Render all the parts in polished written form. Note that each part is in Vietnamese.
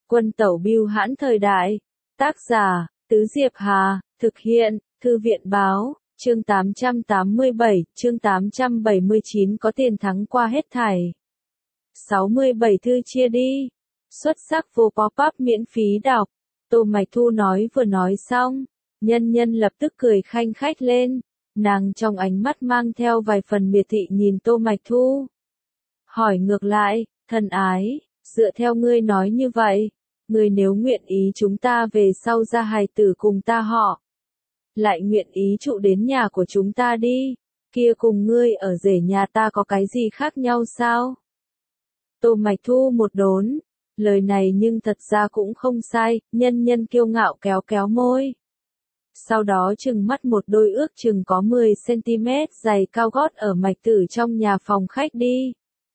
Quân tẩu bưu hãn thời đại. Tác giả, Tứ Diệp Hà, thực hiện, Thư viện báo, chương 887, chương 879 có tiền thắng qua hết thảy. 67 thư chia đi. Xuất sắc vô pop-up miễn phí đọc. Tô Mạch Thu nói vừa nói xong, Nhân Nhân lập tức cười khanh khách lên. Nàng trong ánh mắt mang theo vài phần miệt thị nhìn Tô Mạch Thu. Hỏi ngược lại, thân ái, dựa theo ngươi nói như vậy, ngươi nếu nguyện ý chúng ta về sau ra hài tử cùng ta họ, lại nguyện ý trụ đến nhà của chúng ta đi, kia cùng ngươi ở rể nhà ta có cái gì khác nhau sao? Tô Mạch Thu một đốn, lời này nhưng thật ra cũng không sai, Nhân Nhân kiêu ngạo kéo kéo môi. Sau đó trừng mắt một đôi ước chừng có 10cm dày cao gót ở Mạch Tử trong nhà phòng khách đi.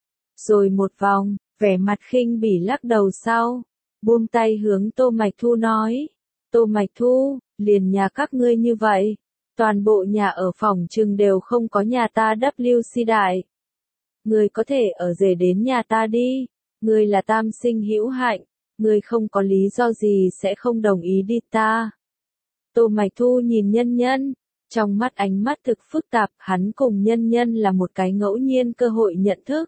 Rồi một vòng, vẻ mặt khinh bỉ lắc đầu sau, buông tay hướng Tô Mạch Thu nói. Tô Mạch Thu, liền nhà các ngươi như vậy, toàn bộ nhà ở phòng trừng đều không có nhà ta WC đại. Ngươi có thể ở rể đến nhà ta đi, ngươi là tam sinh hữu hạnh, ngươi không có lý do gì sẽ không đồng ý đi ta. Tô Mạch Thu nhìn Nhân Nhân, trong mắt ánh mắt thực phức tạp, hắn cùng Nhân Nhân là một cái ngẫu nhiên cơ hội nhận thức.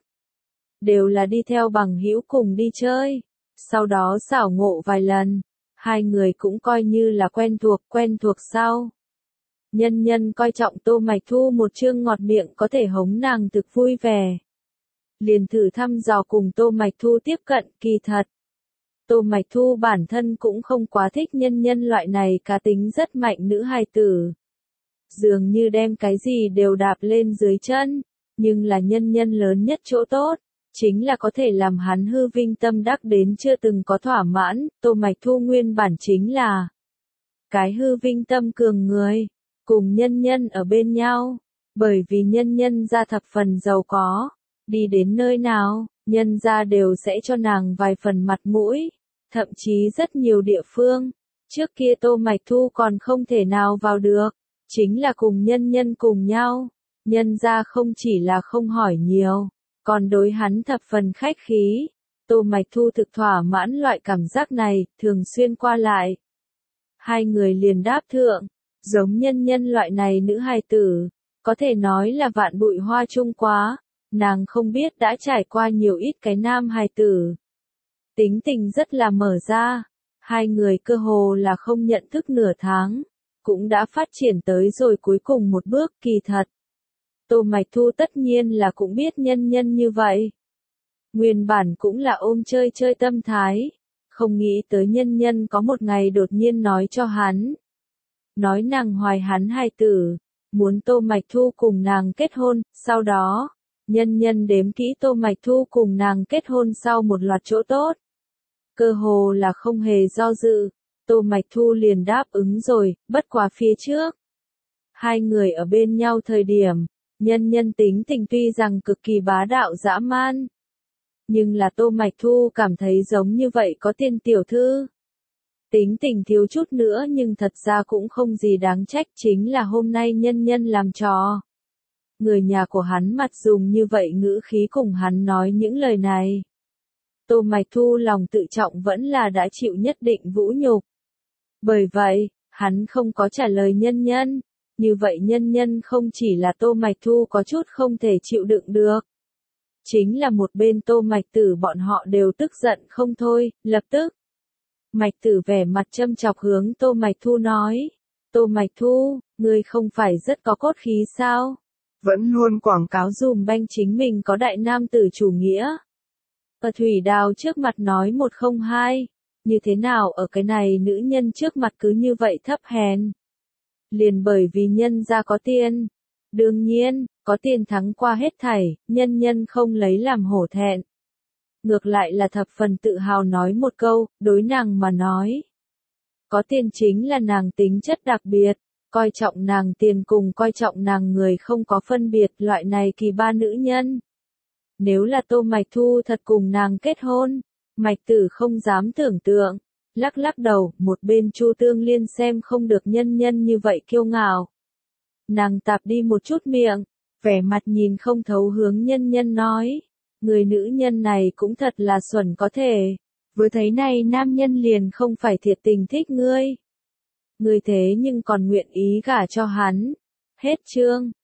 Đều là đi theo bằng hữu cùng đi chơi, sau đó xảo ngộ vài lần, hai người cũng coi như là quen thuộc sau. Nhân Nhân coi trọng Tô Mạch Thu một chương ngọt miệng có thể hống nàng thực vui vẻ. Liền thử thăm dò cùng Tô Mạch Thu tiếp cận, kỳ thật. Tô Mạch Thu bản thân cũng không quá thích Nhân Nhân loại này cá tính rất mạnh nữ hài tử. Dường như đem cái gì đều đạp lên dưới chân, nhưng là Nhân Nhân lớn nhất chỗ tốt, chính là có thể làm hắn hư vinh tâm đắc đến chưa từng có thỏa mãn. Tô Mạch Thu nguyên bản chính là cái hư vinh tâm cường người, cùng Nhân Nhân ở bên nhau, bởi vì Nhân Nhân gia thập phần giàu có, đi đến nơi nào, nhân gia đều sẽ cho nàng vài phần mặt mũi, thậm chí rất nhiều địa phương, trước kia Tô Mạch Thu còn không thể nào vào được, chính là cùng Nhân Nhân cùng nhau, nhân gia không chỉ là không hỏi nhiều, còn đối hắn thập phần khách khí. Tô Mạch Thu thực thỏa mãn loại cảm giác này, thường xuyên qua lại. Hai người liền đáp thượng, giống Nhân Nhân loại này nữ hài tử, có thể nói là vạn bụi hoa chung quá, nàng không biết đã trải qua nhiều ít cái nam hài tử. Tính tình rất là mở ra, hai người cơ hồ là không nhận thức nửa tháng, cũng đã phát triển tới rồi cuối cùng một bước. Kỳ thật. Tô Mạch Thu tất nhiên là cũng biết Nhân Nhân như vậy. Nguyên bản cũng là ôm chơi chơi tâm thái, không nghĩ tới Nhân Nhân có một ngày đột nhiên nói cho hắn. Nói nàng hoài hắn hài tử, muốn Tô Mạch Thu cùng nàng kết hôn, sau đó, Nhân Nhân đếm kỹ Tô Mạch Thu cùng nàng kết hôn sau một loạt chỗ tốt. Cơ hồ là không hề do dự, Tô Mạch Thu liền đáp ứng rồi, bất quá phía trước. Hai người ở bên nhau thời điểm, Nhân Nhân tính tình tuy rằng cực kỳ bá đạo dã man, nhưng là Tô Mạch Thu cảm thấy giống như vậy có tiền tiểu thư. Tính tình thiếu chút nữa nhưng thật ra cũng không gì đáng trách, chính là hôm nay Nhân Nhân làm trò. Người nhà của hắn mặt dùng như vậy ngữ khí cùng hắn nói những lời này. Tô Mạch Thu lòng tự trọng vẫn là đã chịu nhất định vũ nhục. Bởi vậy, hắn không có trả lời Nhân Nhân. Như vậy Nhân Nhân không chỉ là Tô Mạch Thu có chút không thể chịu đựng được. Chính là một bên Tô Mạch Tử bọn họ đều tức giận không thôi, lập tức. Mạch Tử vẻ mặt châm chọc hướng Tô Mạch Thu nói. Tô Mạch Thu, ngươi không phải rất có cốt khí sao? Vẫn luôn quảng cáo dùm banh chính mình có đại nam tử chủ nghĩa. Ở Thủy Đào trước mặt nói 102, như thế nào ở cái này nữ nhân trước mặt cứ như vậy thấp hèn. Liền bởi vì nhân gia có tiền. Đương nhiên, có tiền thắng qua hết thảy, Nhân Nhân không lấy làm hổ thẹn. Ngược lại là thập phần tự hào nói một câu, đối nàng mà nói. Có tiền chính là nàng tính chất đặc biệt, coi trọng nàng tiền cùng coi trọng nàng người không có phân biệt, loại này kỳ ba nữ nhân. Nếu là Tô Mạch Thu thật cùng nàng kết hôn, Mạch Tử không dám tưởng tượng, lắc lắc đầu, một bên Chu Tương Liên xem không được Nhân Nhân như vậy kiêu ngạo. Nàng tạp đi một chút miệng, vẻ mặt nhìn không thấu hướng Nhân Nhân nói, người nữ nhân này cũng thật là xuẩn có thể, Vừa thấy này nam nhân liền không phải thiệt tình thích ngươi. Ngươi thế nhưng còn nguyện ý gả cho hắn. Hết chương.